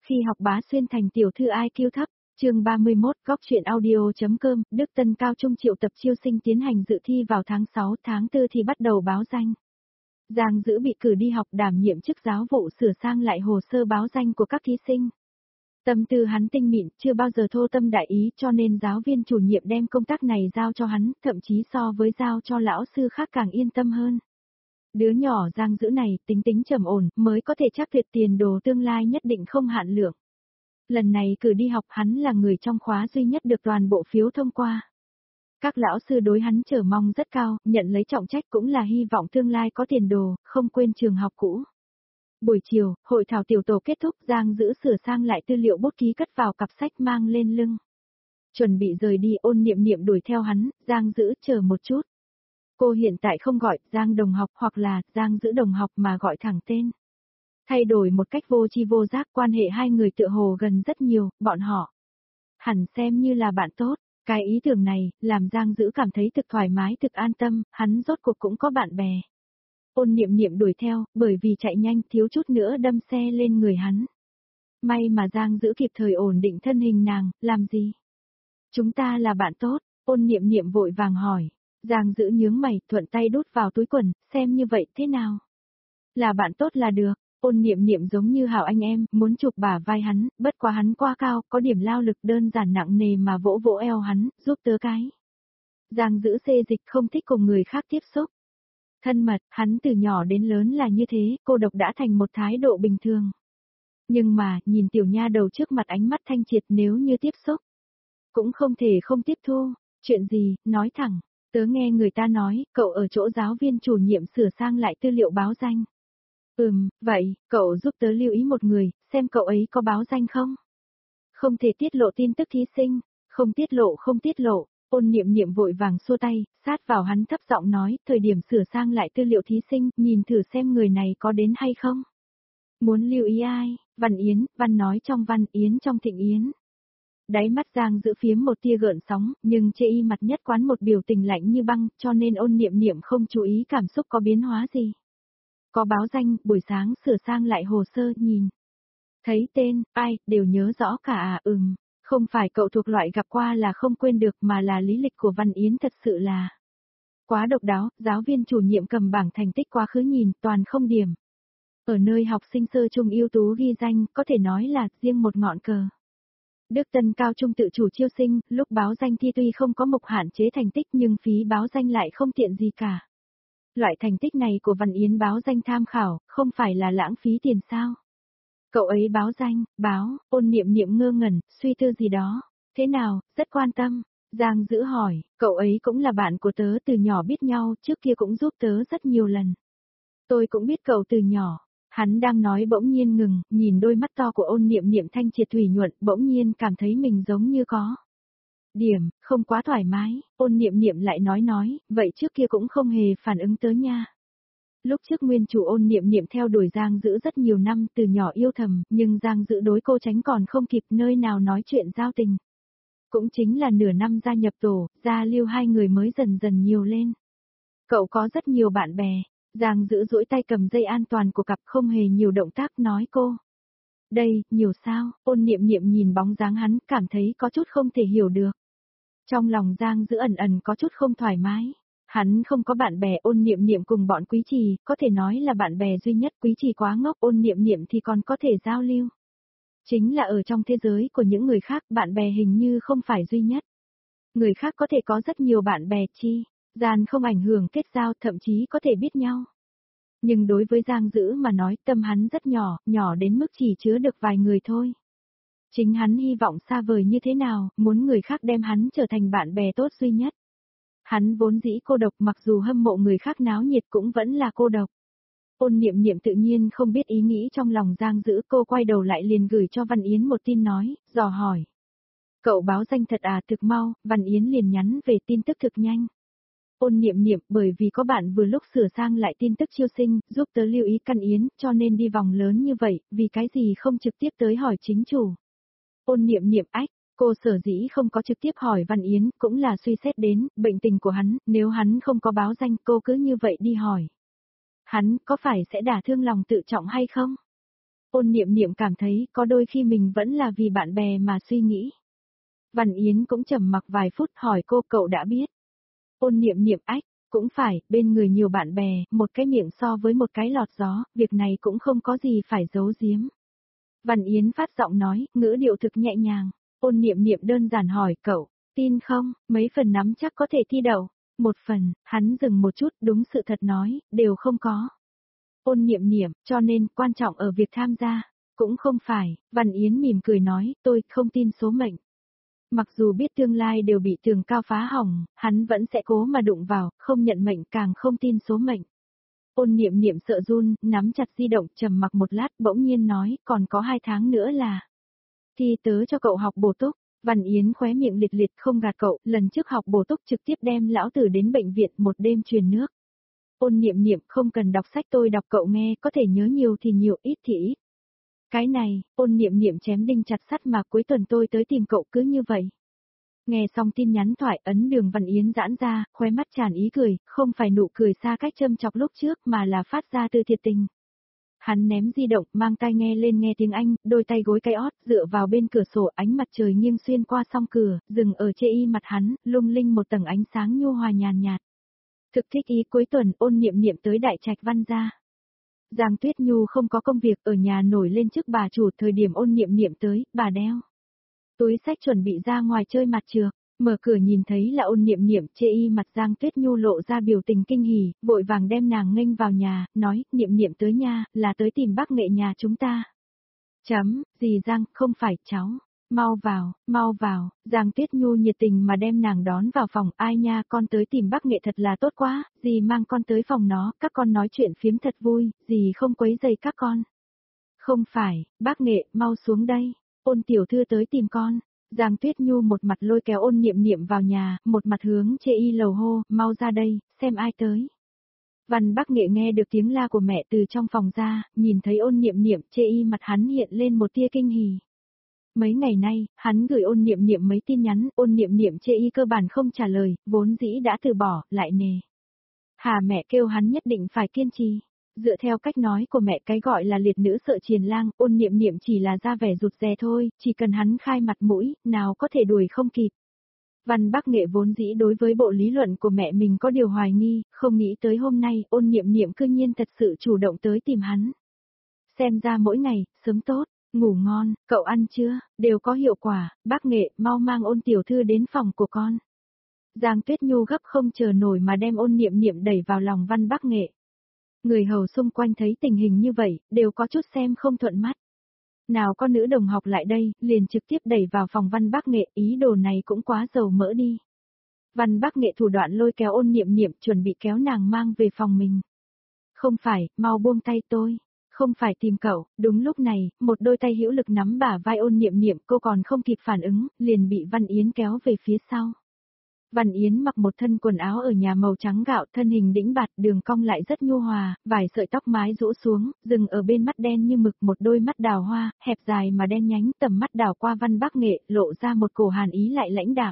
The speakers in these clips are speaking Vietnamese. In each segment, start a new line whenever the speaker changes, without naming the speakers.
Khi học bá xuyên thành tiểu thư IQ thấp, chương 31, góc chuyện audio.com, Đức Tân cao trung triệu tập chiêu sinh tiến hành dự thi vào tháng 6, tháng 4 thì bắt đầu báo danh. Giang Dữ bị cử đi học đảm nhiệm chức giáo vụ sửa sang lại hồ sơ báo danh của các thí sinh. Tâm tư hắn tinh mịn, chưa bao giờ thô tâm đại ý, cho nên giáo viên chủ nhiệm đem công tác này giao cho hắn, thậm chí so với giao cho lão sư khác càng yên tâm hơn. Đứa nhỏ Giang Dữ này tính tính trầm ổn, mới có thể chắc tuyệt tiền đồ tương lai nhất định không hạn lượng. Lần này cử đi học hắn là người trong khóa duy nhất được toàn bộ phiếu thông qua. Các lão sư đối hắn chờ mong rất cao, nhận lấy trọng trách cũng là hy vọng tương lai có tiền đồ, không quên trường học cũ. Buổi chiều, hội thảo tiểu tổ kết thúc, Giang Dữ sửa sang lại tư liệu bút ký cất vào cặp sách mang lên lưng. Chuẩn bị rời đi, Ôn Niệm Niệm đuổi theo hắn, Giang Dữ chờ một chút. Cô hiện tại không gọi Giang đồng học hoặc là Giang Dữ đồng học mà gọi thẳng tên. Thay đổi một cách vô tri vô giác, quan hệ hai người tựa hồ gần rất nhiều, bọn họ hẳn xem như là bạn tốt. Cái ý tưởng này, làm Giang Dữ cảm thấy thực thoải mái thực an tâm, hắn rốt cuộc cũng có bạn bè. Ôn Niệm Niệm đuổi theo, bởi vì chạy nhanh thiếu chút nữa đâm xe lên người hắn. May mà Giang Dữ kịp thời ổn định thân hình nàng, làm gì? Chúng ta là bạn tốt, Ôn Niệm Niệm vội vàng hỏi. Giang Dữ nhướng mày, thuận tay đút vào túi quần, xem như vậy thế nào? Là bạn tốt là được. Ôn Niệm Niệm giống như hảo anh em, muốn chụp bả vai hắn, bất quá hắn quá cao, có điểm lao lực đơn giản nặng nề mà vỗ vỗ eo hắn, giúp tớ cái. Giang Dữ xê dịch không thích cùng người khác tiếp xúc. Thân mật, hắn từ nhỏ đến lớn là như thế, cô độc đã thành một thái độ bình thường. Nhưng mà, nhìn tiểu nha đầu trước mặt ánh mắt thanh triệt nếu như tiếp xúc. Cũng không thể không tiếp thu, chuyện gì, nói thẳng. Tớ nghe người ta nói, cậu ở chỗ giáo viên chủ nhiệm sửa sang lại tư liệu báo danh. Vậy, cậu giúp tớ lưu ý một người, xem cậu ấy có báo danh không? Không thể tiết lộ tin tức thí sinh, không tiết lộ, Ôn Niệm Niệm vội vàng xua tay, sát vào hắn thấp giọng nói, thời điểm sửa sang lại tư liệu thí sinh, nhìn thử xem người này có đến hay không? Muốn lưu ý ai? Văn Yến, văn nói trong văn, Yến trong thịnh Yến. Đáy mắt Giang Dữ phiếm một tia gợn sóng, nhưng chê y mặt nhất quán một biểu tình lạnh như băng, cho nên Ôn Niệm Niệm không chú ý cảm xúc có biến hóa gì. Có báo danh, buổi sáng sửa sang lại hồ sơ, nhìn. Thấy tên, ai, đều nhớ rõ cả à, không phải cậu thuộc loại gặp qua là không quên được mà là lý lịch của Văn Yến thật sự là quá độc đáo, giáo viên chủ nhiệm cầm bảng thành tích quá khứ nhìn, toàn không điểm. Ở nơi học sinh sơ trung ưu tú ghi danh, có thể nói là riêng một ngọn cờ. Đức Tân cao trung tự chủ chiêu sinh, lúc báo danh thi tuy không có mục hạn chế thành tích nhưng phí báo danh lại không tiện gì cả. Loại thành tích này của Văn Yến báo danh tham khảo, không phải là lãng phí tiền sao? Cậu ấy báo danh, Ôn Niệm Niệm ngơ ngẩn, suy tư gì đó. Thế nào, rất quan tâm. Giang Dữ hỏi, cậu ấy cũng là bạn của tớ từ nhỏ biết nhau, trước kia cũng giúp tớ rất nhiều lần. Tôi cũng biết cậu từ nhỏ. Hắn đang nói bỗng nhiên ngừng, nhìn đôi mắt to của Ôn Niệm Niệm thanh triệt thủy nhuận, bỗng nhiên cảm thấy mình giống như có điểm, không quá thoải mái. Ôn Niệm Niệm lại nói, vậy trước kia cũng không hề phản ứng tới nha. Lúc trước nguyên chủ Ôn Niệm Niệm theo đuổi Giang Dữ rất nhiều năm, từ nhỏ yêu thầm, nhưng Giang Dữ đối cô tránh còn không kịp nơi nào nói chuyện giao tình. Cũng chính là nửa năm gia nhập tổ, gia lưu hai người mới dần dần nhiều lên. Cậu có rất nhiều bạn bè. Giang Dữ duỗi tay cầm dây an toàn của cặp, không hề nhiều động tác, nói cô. Đây, nhiều sao? Ôn Niệm Niệm nhìn bóng dáng hắn, cảm thấy có chút không thể hiểu được. Trong lòng Giang Dữ ẩn ẩn có chút không thoải mái. Hắn không có bạn bè. Ôn Niệm Niệm cùng bọn Quý Trì, có thể nói là bạn bè duy nhất. Quý Trì quá ngốc, Ôn Niệm Niệm thì còn có thể giao lưu. Chính là ở trong thế giới của những người khác, bạn bè hình như không phải duy nhất. Người khác có thể có rất nhiều bạn bè gian không ảnh hưởng kết giao, thậm chí có thể biết nhau. Nhưng đối với Giang Dữ mà nói, tâm hắn rất nhỏ, nhỏ đến mức chỉ chứa được vài người thôi. Chính hắn hy vọng xa vời như thế nào, muốn người khác đem hắn trở thành bạn bè tốt duy nhất. Hắn vốn dĩ cô độc, mặc dù hâm mộ người khác náo nhiệt cũng vẫn là cô độc. Ôn Niệm Niệm tự nhiên không biết ý nghĩ trong lòng Giang Dữ, cô quay đầu lại liền gửi cho Văn Yến một tin nói, dò hỏi. Cậu báo danh thật à? Thực mau, Văn Yến liền nhắn về tin tức thực nhanh. Ôn Niệm Niệm, bởi vì có bạn vừa lúc sửa sang lại tin tức chiêu sinh, giúp tớ lưu ý căn Yến, cho nên đi vòng lớn như vậy, vì cái gì không trực tiếp tới hỏi chính chủ. Ôn Niệm Niệm ách, cô sở dĩ không có trực tiếp hỏi Văn Yến, cũng là suy xét đến, bệnh tình của hắn, nếu hắn không có báo danh, cô cứ như vậy đi hỏi. Hắn, có phải sẽ đả thương lòng tự trọng hay không? Ôn Niệm Niệm cảm thấy có đôi khi mình vẫn là vì bạn bè mà suy nghĩ. Văn Yến cũng trầm mặc vài phút hỏi cô cậu đã biết. Ôn Niệm Niệm ách, cũng phải, bên người nhiều bạn bè, một cái miệng so với một cái lọt gió, việc này cũng không có gì phải giấu giếm. Văn Yến phát giọng nói, ngữ điệu thực nhẹ nhàng. Ôn Niệm Niệm đơn giản hỏi cậu, tin không, mấy phần nắm chắc có thể thi đậu. Một phần, hắn dừng một chút, đúng sự thật nói, đều không có. Ôn Niệm Niệm, cho nên, quan trọng ở việc tham gia. Cũng không phải, Văn Yến mỉm cười nói, tôi không tin số mệnh. Mặc dù biết tương lai đều bị tường cao phá hỏng, hắn vẫn sẽ cố mà đụng vào, không nhận mệnh càng không tin số mệnh. Ôn Niệm Niệm sợ run, nắm chặt di động, trầm mặc một lát, bỗng nhiên nói, còn có 2 tháng nữa là thi tớ cho cậu học bổ túc. Văn Yến khóe miệng liệt liệt không gạt cậu, lần trước học bổ túc trực tiếp đem lão tử đến bệnh viện một đêm truyền nước. Ôn Niệm Niệm không cần đọc sách tôi đọc cậu nghe, có thể nhớ nhiều thì nhiều, ít thì ít. Cái này, Ôn Niệm Niệm chém đinh chặt sắt mà cuối tuần tôi tới tìm cậu cứ như vậy. Nghe xong tin nhắn thoại ấn đường Văn Yến giãn ra, khóe mắt tràn ý cười, không phải nụ cười xa cách châm chọc lúc trước mà là phát ra từ thiệt tình. Hắn ném di động, mang tai nghe lên nghe tiếng Anh, đôi tay gối cái ót, dựa vào bên cửa sổ ánh mặt trời nghiêng xuyên qua song cửa, dừng ở chê y mặt hắn, lung linh một tầng ánh sáng nhu hòa nhàn nhạt. Thực thích ý cuối tuần Ôn Niệm Niệm tới Đại Trạch Văn gia. Giang Tuyết Nhu không có công việc ở nhà nổi lên trước bà chủ thời điểm Ôn Niệm Niệm tới, bà đeo túi sách chuẩn bị ra ngoài chơi mặt trược, mở cửa nhìn thấy là Ôn Niệm Niệm, chê y mặt Giang Tuyết Nhu lộ ra biểu tình kinh hỉ, vội vàng đem nàng nghênh vào nhà, nói, Niệm Niệm tới nha, là tới tìm bác nghệ nhà chúng ta. Dì Giang, không phải cháu. Mau vào, Giang Tuyết Nhu nhiệt tình mà đem nàng đón vào phòng, ai nha, con tới tìm bác nghệ thật là tốt quá, dì mang con tới phòng nó, các con nói chuyện phiếm thật vui, dì không quấy rầy các con. Không phải, bác nghệ, mau xuống đây, Ôn tiểu thư tới tìm con. Giang Tuyết Nhu một mặt lôi kéo Ôn Niệm Niệm vào nhà, một mặt hướng chê y lầu hô, mau ra đây, xem ai tới. Văn Bắc Nghệ nghe được tiếng la của mẹ từ trong phòng ra, nhìn thấy Ôn Niệm Niệm, chê y mặt hắn hiện lên một tia kinh hỉ. Mấy ngày nay, hắn gửi Ôn Niệm Niệm mấy tin nhắn, Ôn Niệm Niệm chê y cơ bản không trả lời, vốn dĩ đã từ bỏ, lại nề. Hà mẹ kêu hắn nhất định phải kiên trì. Dựa theo cách nói của mẹ cái gọi là liệt nữ sợ triền lang, Ôn Niệm Niệm chỉ là ra vẻ rụt rè thôi, chỉ cần hắn khai mặt mũi, nào có thể đuổi không kịp. Văn Bắc Nghệ vốn dĩ đối với bộ lý luận của mẹ mình có điều hoài nghi, không nghĩ tới hôm nay Ôn Niệm Niệm cư nhiên thật sự chủ động tới tìm hắn. Xem ra mỗi ngày, sớm tốt, ngủ ngon, cậu ăn chưa, đều có hiệu quả, Bắc Nghệ mau mang Ôn tiểu thư đến phòng của con. Giang Tuyết Nhu gấp không chờ nổi mà đem Ôn Niệm Niệm đẩy vào lòng Văn Bắc Nghệ. Người hầu xung quanh thấy tình hình như vậy, đều có chút xem không thuận mắt. Nào có nữ đồng học lại đây, liền trực tiếp đẩy vào phòng Văn Bắc Nghệ, ý đồ này cũng quá dầu mỡ đi. Văn Bắc Nghệ thủ đoạn lôi kéo Ôn Niệm Niệm chuẩn bị kéo nàng mang về phòng mình. Không phải, mau buông tay tôi. Không phải tìm cậu, đúng lúc này, một đôi tay hữu lực nắm bả vai Ôn Niệm Niệm, cô còn không kịp phản ứng, liền bị Văn Yến kéo về phía sau. Văn Yến mặc một thân quần áo ở nhà màu trắng gạo, thân hình đĩnh bạt, đường cong lại rất nhu hòa, vài sợi tóc mái rũ xuống, dừng ở bên mắt đen như mực, một đôi mắt đào hoa, hẹp dài mà đen nhánh, tầm mắt đảo qua Văn Bắc Nghệ, lộ ra một cổ hàn ý lại lãnh đạm.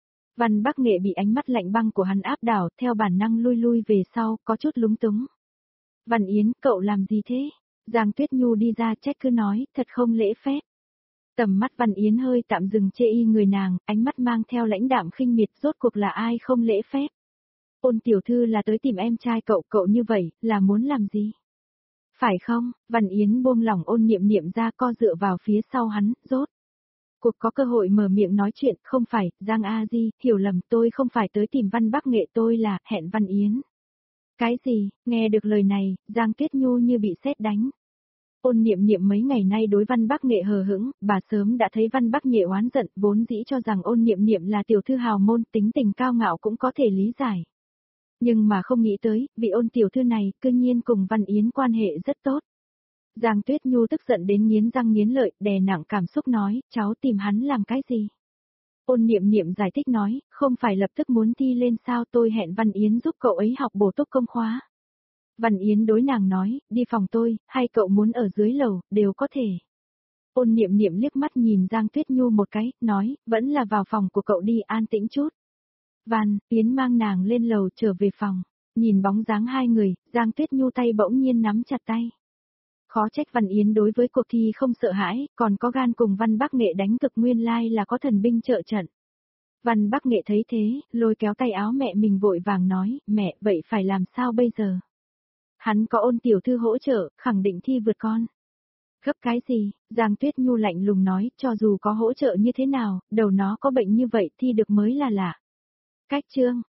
Văn Bắc Nghệ bị ánh mắt lạnh băng của hắn áp đảo, theo bản năng lui lui về sau, có chút lúng túng. Văn Yến, cậu làm gì thế? Giang Tuyết Nhu đi ra trách cứ nói, thật không lễ phép. Tầm mắt Văn Yến hơi tạm dừng chê y người nàng, ánh mắt mang theo lãnh đạm khinh miệt, rốt cuộc là ai không lễ phép. Ôn tiểu thư là tới tìm em trai cậu, cậu như vậy, là muốn làm gì? Phải không? Văn Yến buông lỏng Ôn Niệm Niệm ra, co dựa vào phía sau hắn, rốt cuộc có cơ hội mở miệng nói chuyện, không phải, Giang A Di, hiểu lầm, tôi không phải tới tìm Văn Bắc Nghệ, tôi là, hẹn Văn Yến. Cái gì? Nghe được lời này, Giang Tuyết Nhu như bị sét đánh. Ôn Niệm Niệm mấy ngày nay đối Văn Bắc Nghệ hờ hững, bà sớm đã thấy Văn Bắc Nghệ oán giận, vốn dĩ cho rằng Ôn Niệm Niệm là tiểu thư hào môn, tính tình cao ngạo cũng có thể lý giải. Nhưng mà không nghĩ tới, vị Ôn tiểu thư này, cư nhiên cùng Văn Yến quan hệ rất tốt. Giang Tuyết Nhu tức giận đến nghiến răng nghiến lợi, đè nặng cảm xúc nói, cháu tìm hắn làm cái gì? Ôn Niệm Niệm giải thích nói, không phải lập tức muốn thi lên sao, tôi hẹn Văn Yến giúp cậu ấy học bổ túc công khóa. Văn Yến đối nàng nói, đi phòng tôi, hay cậu muốn ở dưới lầu, đều có thể. Ôn Niệm Niệm liếc mắt nhìn Giang Tuyết Nhu một cái, nói, vẫn là vào phòng của cậu đi, an tĩnh chút. Văn Yến mang nàng lên lầu trở về phòng, nhìn bóng dáng hai người, Giang Tuyết Nhu tay bỗng nhiên nắm chặt tay. Khó trách Văn Yến đối với cuộc thi không sợ hãi, còn có gan cùng Văn Bắc Nghệ đánh cực, nguyên lai là có thần binh trợ trận. Văn Bắc Nghệ thấy thế, lôi kéo tay áo mẹ mình vội vàng nói, mẹ, vậy phải làm sao bây giờ? Hắn có Ôn tiểu thư hỗ trợ, khẳng định thi vượt con. Gấp cái gì? Giang Tuyết Nhu lạnh lùng nói, cho dù có hỗ trợ như thế nào, đầu nó có bệnh như vậy thi được mới là lạ. Cách chương.